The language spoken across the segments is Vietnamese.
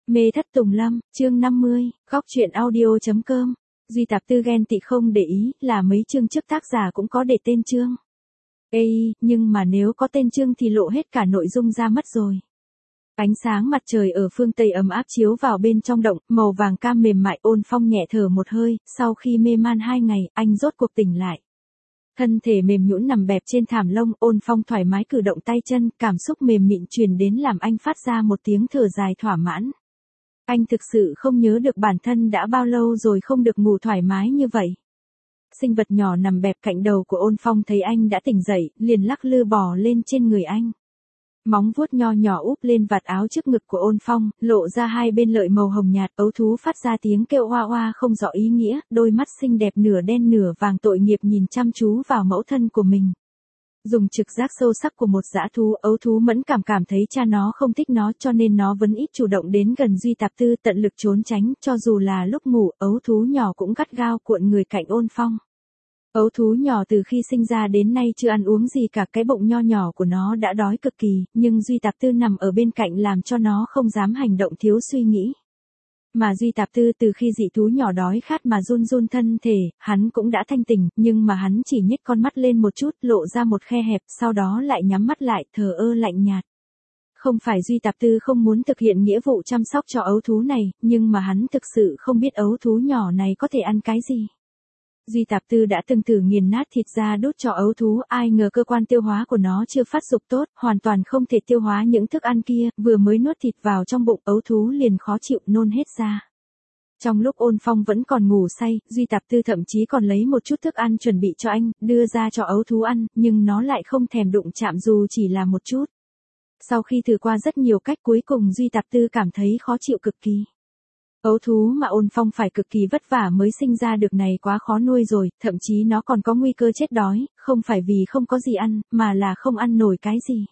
Mê thất tùng lâm, chương 50, góc truyện audio.com. Duy Tạp Tư ghen tị không để ý là mấy chương trước tác giả cũng có để tên chương. Ê, nhưng mà nếu có tên chương thì lộ hết cả nội dung ra mất rồi. Ánh sáng mặt trời ở phương Tây ấm áp chiếu vào bên trong động, màu vàng cam mềm mại. Ôn Phong nhẹ thở một hơi, sau khi mê man 2 ngày, anh rốt cuộc tỉnh lại. Thân thể mềm nhũn nằm bẹp trên thảm lông, Ôn Phong thoải mái cử động tay chân, cảm xúc mềm mịn truyền đến làm anh phát ra một tiếng thở dài thỏa mãn. Anh thực sự không nhớ được bản thân đã bao lâu rồi không được ngủ thoải mái như vậy. Sinh vật nhỏ nằm bẹp cạnh đầu của Ôn Phong thấy anh đã tỉnh dậy, liền lắc lư bò lên trên người anh. Móng vuốt nho nhỏ úp lên vạt áo trước ngực của Ôn Phong, lộ ra hai bên lợi màu hồng nhạt. Ấu thú phát ra tiếng kêu oa oa không rõ ý nghĩa, đôi mắt xinh đẹp nửa đen nửa vàng tội nghiệp nhìn chăm chú vào mẫu thân của mình. Dùng trực giác sâu sắc của một dã thú, ấu thú mẫn cảm thấy cha nó không thích nó, cho nên nó vẫn ít chủ động đến gần Duy Tạp Tư, tận lực trốn tránh. Cho dù là lúc ngủ, ấu thú nhỏ cũng gắt gao cuộn người cạnh Ôn Phong. Ấu thú nhỏ từ khi sinh ra đến nay chưa ăn uống gì cả, cái bụng nho nhỏ của nó đã đói cực kỳ, nhưng Duy Tạp Tư nằm ở bên cạnh làm cho nó không dám hành động thiếu suy nghĩ. Mà Duy Tạp Tư từ khi dị thú nhỏ đói khát mà run run thân thể, hắn cũng đã thanh tỉnh, nhưng mà hắn chỉ nhếch con mắt lên một chút, lộ ra một khe hẹp, sau đó lại nhắm mắt lại, thờ ơ lạnh nhạt. Không phải Duy Tạp Tư không muốn thực hiện nghĩa vụ chăm sóc cho ấu thú này, nhưng mà hắn thực sự không biết ấu thú nhỏ này có thể ăn cái gì. Duy Tạp Tư đã từng thử nghiền nát thịt ra đút cho ấu thú, ai ngờ cơ quan tiêu hóa của nó chưa phát dục tốt, hoàn toàn không thể tiêu hóa những thức ăn kia, vừa mới nuốt thịt vào trong bụng ấu thú liền khó chịu nôn hết ra. Trong lúc Ôn Phong vẫn còn ngủ say, Duy Tạp Tư thậm chí còn lấy một chút thức ăn chuẩn bị cho anh, đưa ra cho ấu thú ăn, nhưng nó lại không thèm đụng chạm dù chỉ là một chút. Sau khi thử qua rất nhiều cách, cuối cùng Duy Tạp Tư cảm thấy khó chịu cực kỳ. Ấu thú mà Ôn Phong phải cực kỳ vất vả mới sinh ra được này quá khó nuôi rồi, thậm chí nó còn có nguy cơ chết đói, không phải vì không có gì ăn, mà là không ăn nổi cái gì.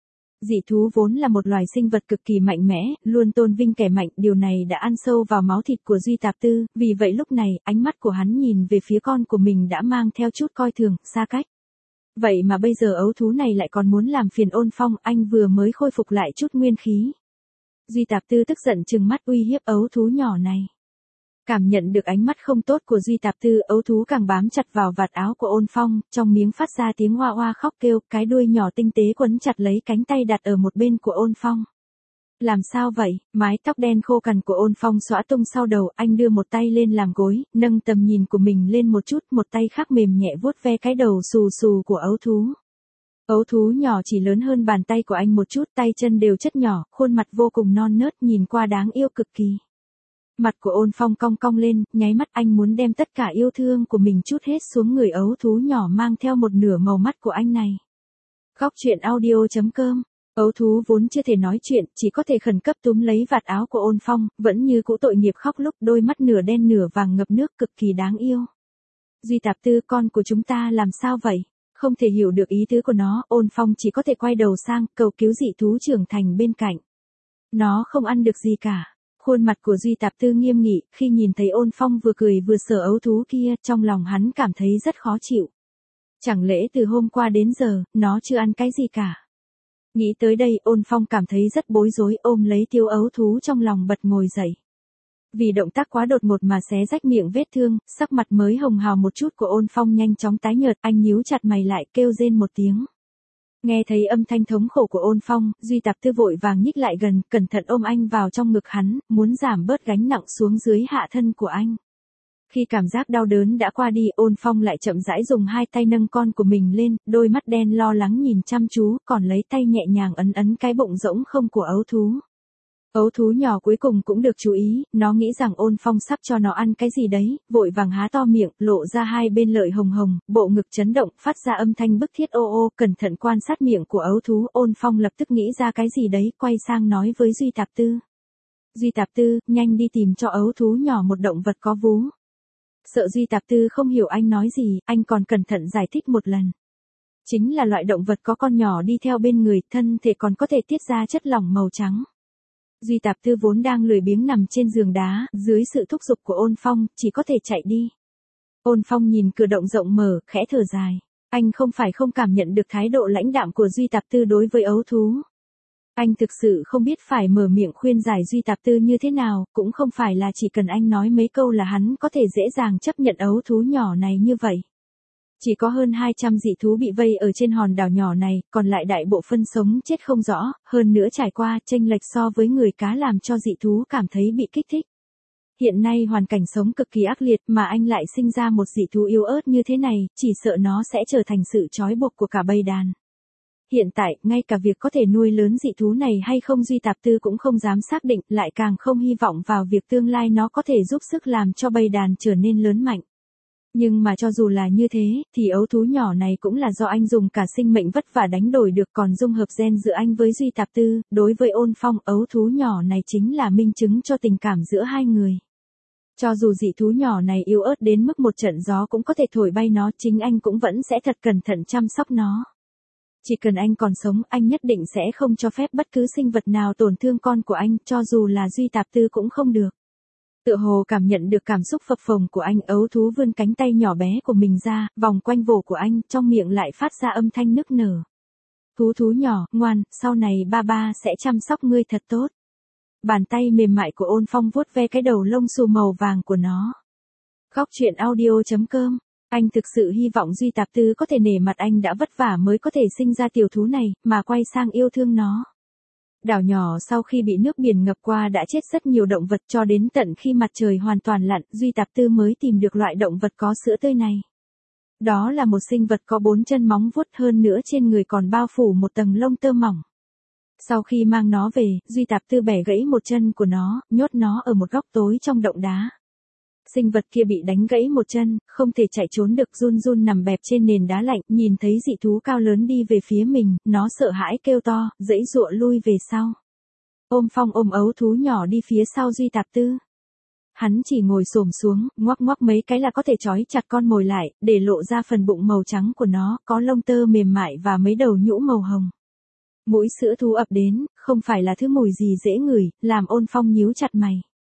Dị thú vốn là một loài sinh vật cực kỳ mạnh mẽ, luôn tôn vinh kẻ mạnh, điều này đã ăn sâu vào máu thịt của Duy Tạp Tư, vì vậy lúc này, ánh mắt của hắn nhìn về phía con của mình đã mang theo chút coi thường, xa cách. Vậy mà bây giờ ấu thú này lại còn muốn làm phiền Ôn Phong, anh vừa mới khôi phục lại chút nguyên khí. Duy Tạp Tư tức giận trừng mắt uy hiếp ấu thú nhỏ này. Cảm nhận được ánh mắt không tốt của Duy Tạp Tư, ấu thú càng bám chặt vào vạt áo của Ôn Phong, trong miếng phát ra tiếng hoa hoa khóc kêu, cái đuôi nhỏ tinh tế quấn chặt lấy cánh tay đặt ở một bên của Ôn Phong. Làm sao vậy? Mái tóc đen khô cằn của Ôn Phong xõa tung sau đầu, anh đưa một tay lên làm gối, nâng tầm nhìn của mình lên một chút, một tay khác mềm nhẹ vuốt ve cái đầu xù xù của ấu thú. Ấu thú nhỏ chỉ lớn hơn bàn tay của anh một chút, tay chân đều chất nhỏ, khuôn mặt vô cùng non nớt, nhìn qua đáng yêu cực kỳ. Mặt của Ôn Phong cong cong lên, nháy mắt anh muốn đem tất cả yêu thương của mình trút hết xuống người ấu thú nhỏ mang theo một nửa màu mắt của anh này. Góc truyện audio.com. Ấu thú vốn chưa thể nói chuyện, chỉ có thể khẩn cấp túm lấy vạt áo của Ôn Phong, vẫn như cũ tội nghiệp khóc lúc, đôi mắt nửa đen nửa vàng ngập nước cực kỳ đáng yêu. Duy Tạp Tư, con của chúng ta làm sao vậy? Không thể hiểu được ý tứ của nó, Ôn Phong chỉ có thể quay đầu sang, cầu cứu dị thú trưởng thành bên cạnh. Nó không ăn được gì cả. Khuôn mặt của Duy Tạp Tư nghiêm nghị, khi nhìn thấy Ôn Phong vừa cười vừa sờ ấu thú kia, trong lòng hắn cảm thấy rất khó chịu. Chẳng lẽ từ hôm qua đến giờ, nó chưa ăn cái gì cả. Nghĩ tới đây, Ôn Phong cảm thấy rất bối rối, ôm lấy tiêu ấu thú trong lòng bật ngồi dậy. Vì động tác quá đột ngột mà xé rách miệng vết thương, sắc mặt mới hồng hào một chút của Ôn Phong nhanh chóng tái nhợt, anh nhíu chặt mày lại, kêu rên một tiếng. Nghe thấy âm thanh thống khổ của Ôn Phong, Duy Tạp Tư vội vàng nhích lại gần, cẩn thận ôm anh vào trong ngực hắn, muốn giảm bớt gánh nặng xuống dưới hạ thân của anh. Khi cảm giác đau đớn đã qua đi, Ôn Phong lại chậm rãi dùng hai tay nâng con của mình lên, đôi mắt đen lo lắng nhìn chăm chú, còn lấy tay nhẹ nhàng ấn ấn cái bụng rỗng không của ấu thú. Ấu thú nhỏ cuối cùng cũng được chú ý, nó nghĩ rằng Ôn Phong sắp cho nó ăn cái gì đấy, vội vàng há to miệng, lộ ra hai bên lợi hồng hồng, bộ ngực chấn động, phát ra âm thanh bức thiết ô ô, cẩn thận quan sát miệng của ấu thú, Ôn Phong lập tức nghĩ ra cái gì đấy, quay sang nói với Duy Tạp Tư. Duy Tạp Tư, nhanh đi tìm cho ấu thú nhỏ một động vật có vú. Sợ Duy Tạp Tư không hiểu anh nói gì, anh còn cẩn thận giải thích một lần. Chính là loại động vật có con nhỏ đi theo bên người, thân thể còn có thể tiết ra chất lỏng màu trắng. Duy Tạp Tư vốn đang lười biếng nằm trên giường đá, dưới sự thúc giục của Ôn Phong, chỉ có thể chạy đi. Ôn Phong nhìn cửa động rộng mở, khẽ thở dài. Anh không phải không cảm nhận được thái độ lãnh đạm của Duy Tạp Tư đối với ấu thú. Anh thực sự không biết phải mở miệng khuyên giải Duy Tạp Tư như thế nào, cũng không phải là chỉ cần anh nói mấy câu là hắn có thể dễ dàng chấp nhận ấu thú nhỏ này như vậy. Chỉ có hơn 200 dị thú bị vây ở trên hòn đảo nhỏ này, còn lại đại bộ phân sống chết không rõ, hơn nữa trải qua chênh lệch so với người cá làm cho dị thú cảm thấy bị kích thích. Hiện nay hoàn cảnh sống cực kỳ ác liệt mà anh lại sinh ra một dị thú yếu ớt như thế này, chỉ sợ nó sẽ trở thành sự trói buộc của cả bầy đàn. Hiện tại, ngay cả việc có thể nuôi lớn dị thú này hay không Duy Tạp Tư cũng không dám xác định, lại càng không hy vọng vào việc tương lai nó có thể giúp sức làm cho bầy đàn trở nên lớn mạnh. Nhưng mà cho dù là như thế, thì ấu thú nhỏ này cũng là do anh dùng cả sinh mệnh vất vả đánh đổi được, còn dung hợp gen giữa anh với Duy Tạp Tư, đối với Ôn Phong, ấu thú nhỏ này chính là minh chứng cho tình cảm giữa hai người. Cho dù dị thú nhỏ này yếu ớt đến mức một trận gió cũng có thể thổi bay nó, chính anh cũng vẫn sẽ thật cẩn thận chăm sóc nó. Chỉ cần anh còn sống, anh nhất định sẽ không cho phép bất cứ sinh vật nào tổn thương con của anh, cho dù là Duy Tạp Tư cũng không được. Tựa hồ cảm nhận được cảm xúc phập phồng của anh, ấu thú vươn cánh tay nhỏ bé của mình ra, vòng quanh vồ của anh, trong miệng lại phát ra âm thanh nức nở. Thú nhỏ, ngoan, sau này ba sẽ chăm sóc ngươi thật tốt. Bàn tay mềm mại của Ôn Phong vuốt ve cái đầu lông xù màu vàng của nó. Góc truyện audio.com. Anh thực sự hy vọng Duy Tạp Tư có thể nể mặt anh đã vất vả mới có thể sinh ra tiểu thú này, mà quay sang yêu thương nó. Đảo nhỏ sau khi bị nước biển ngập qua đã chết rất nhiều động vật, cho đến tận khi mặt trời hoàn toàn lặn, Duy Tạp Tư mới tìm được loại động vật có sữa tươi này. Đó là một sinh vật có 4 chân móng vuốt, hơn nữa trên người còn bao phủ một tầng lông tơ mỏng. Sau khi mang nó về, Duy Tạp Tư bẻ gãy một chân của nó, nhốt nó ở một góc tối trong động đá. Sinh vật kia bị đánh gãy một chân, không thể chạy trốn được, run run nằm bẹp trên nền đá lạnh, nhìn thấy dị thú cao lớn đi về phía mình, nó sợ hãi kêu to, giãy giụa lui về sau. Ôn Phong ôm ấu thú nhỏ đi phía sau Duy Tạp Tư. Hắn chỉ ngồi xổm xuống, ngoắc ngoắc mấy cái là có thể trói chặt con mồi lại, để lộ ra phần bụng màu trắng của nó, có lông tơ mềm mại và mấy đầu nhũ màu hồng. Mũi sữa thú ập đến, không phải là thứ mùi gì dễ ngửi, làm Ôn Phong nhíu chặt mày.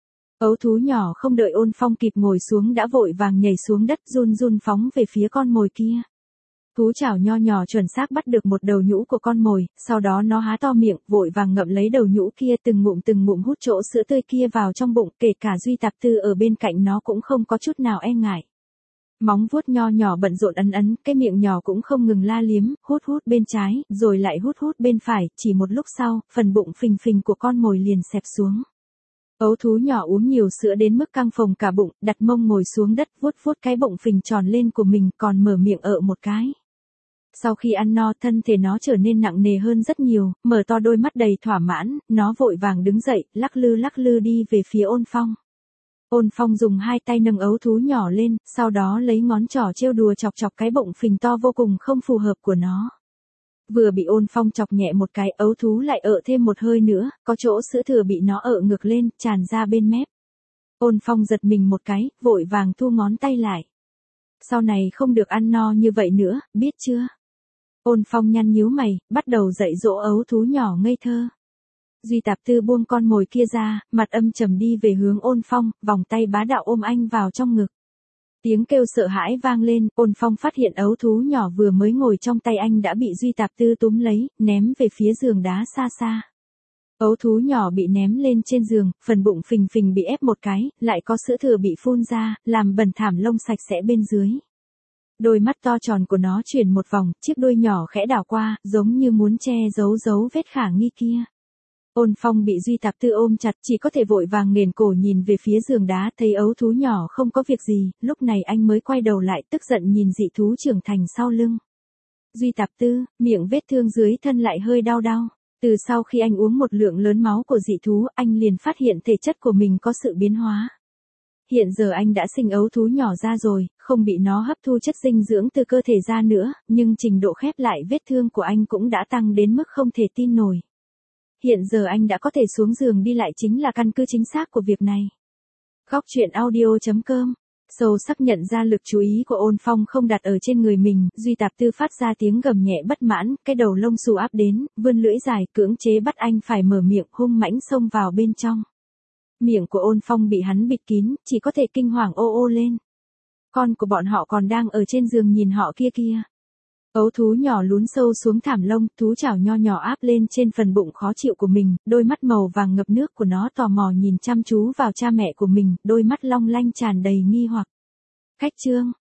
Ấu thú nhỏ không đợi Ôn Phong kịp ngồi xuống đã vội vàng nhảy xuống đất, run run phóng về phía con mồi kia. Thú chảo nho nhỏ chuẩn xác bắt được một đầu nhũ của con mồi, sau đó nó há to miệng, vội vàng ngậm lấy đầu nhũ kia, từng ngụm hút chỗ sữa tươi kia vào trong bụng, kể cả Duy Tạp Tư ở bên cạnh nó cũng không có chút nào e ngại. Móng vuốt nho nhỏ bận rộn ấn, cái miệng nhỏ cũng không ngừng la liếm, hút bên trái, rồi lại hút bên phải, chỉ một lúc sau, phần bụng phình phình của con mồi liền xẹp xuống. Ấu thú nhỏ uống nhiều sữa đến mức căng phồng cả bụng, đặt mông ngồi xuống đất, vuốt cái bụng phình tròn lên của mình, còn mở miệng một cái. Sau khi ăn no, thân thể nó trở nên nặng nề hơn rất nhiều, mở to đôi mắt đầy thỏa mãn, nó vội vàng đứng dậy, lắc lư đi về phía Ôn Phong. Ôn Phong dùng hai tay nâng ấu thú nhỏ lên, sau đó lấy ngón trỏ trêu đùa chọc cái bụng phình to vô cùng không phù hợp của nó. Vừa bị Ôn Phong chọc nhẹ một cái, ấu thú lại thêm một hơi nữa, có chỗ sữa thừa bị nó ngược lên, tràn ra bên mép. Ôn Phong giật mình một cái, vội vàng thu ngón tay lại. Sau này không được ăn no như vậy nữa, biết chưa? Ôn Phong nhăn nhíu mày, bắt đầu dạy dỗ ấu thú nhỏ ngây thơ. Duy Tạp Tư buông con mồi kia ra, mặt âm trầm đi về hướng Ôn Phong, vòng tay bá đạo ôm anh vào trong ngực. Tiếng kêu sợ hãi vang lên, Ôn Phong phát hiện ấu thú nhỏ vừa mới ngồi trong tay anh đã bị Duy Tạp Tư túm lấy, ném về phía giường đá xa xa. Ấu thú nhỏ bị ném lên trên giường, phần bụng phình phình bị ép một cái, lại có sữa thừa bị phun ra, làm bẩn thảm lông sạch sẽ bên dưới. Đôi mắt to tròn của nó chuyển một vòng, chiếc đuôi nhỏ khẽ đảo qua, giống như muốn che giấu vết khả nghi kia. Ôn Phong bị Duy Tạp Tư ôm chặt, chỉ có thể vội vàng nghển cổ nhìn về phía giường đá, thấy ấu thú nhỏ không có việc gì, lúc này anh mới quay đầu lại, tức giận nhìn dị thú trưởng thành sau lưng. Duy Tạp Tư, miệng vết thương dưới thân lại hơi đau. Từ sau khi anh uống một lượng lớn máu của dị thú, anh liền phát hiện thể chất của mình có sự biến hóa. Hiện giờ anh đã sinh ấu thú nhỏ ra rồi, không bị nó hấp thu chất dinh dưỡng từ cơ thể ra nữa, nhưng trình độ khép lại vết thương của anh cũng đã tăng đến mức không thể tin nổi. Hiện giờ anh đã có thể xuống giường đi lại chính là căn cứ chính xác của việc này. Góc truyện audio.com. Sâu sắc nhận ra lực chú ý của Ôn Phong không đặt ở trên người mình, Duy Tạp Tư phát ra tiếng gầm nhẹ bất mãn, cái đầu lông xù áp đến, vươn lưỡi dài cưỡng chế bắt anh phải mở miệng, hung mãnh xông vào bên trong. Miệng của Ôn Phong bị hắn bịt kín, chỉ có thể kinh hoàng ô lên. Con của bọn họ còn đang ở trên giường nhìn họ kia. Ấu thú nhỏ lún sâu xuống thảm lông, thú chảo nho nhỏ áp lên trên phần bụng khó chịu của mình, đôi mắt màu vàng ngập nước của nó tò mò nhìn chăm chú vào cha mẹ của mình, đôi mắt long lanh tràn đầy nghi hoặc. Khách chương.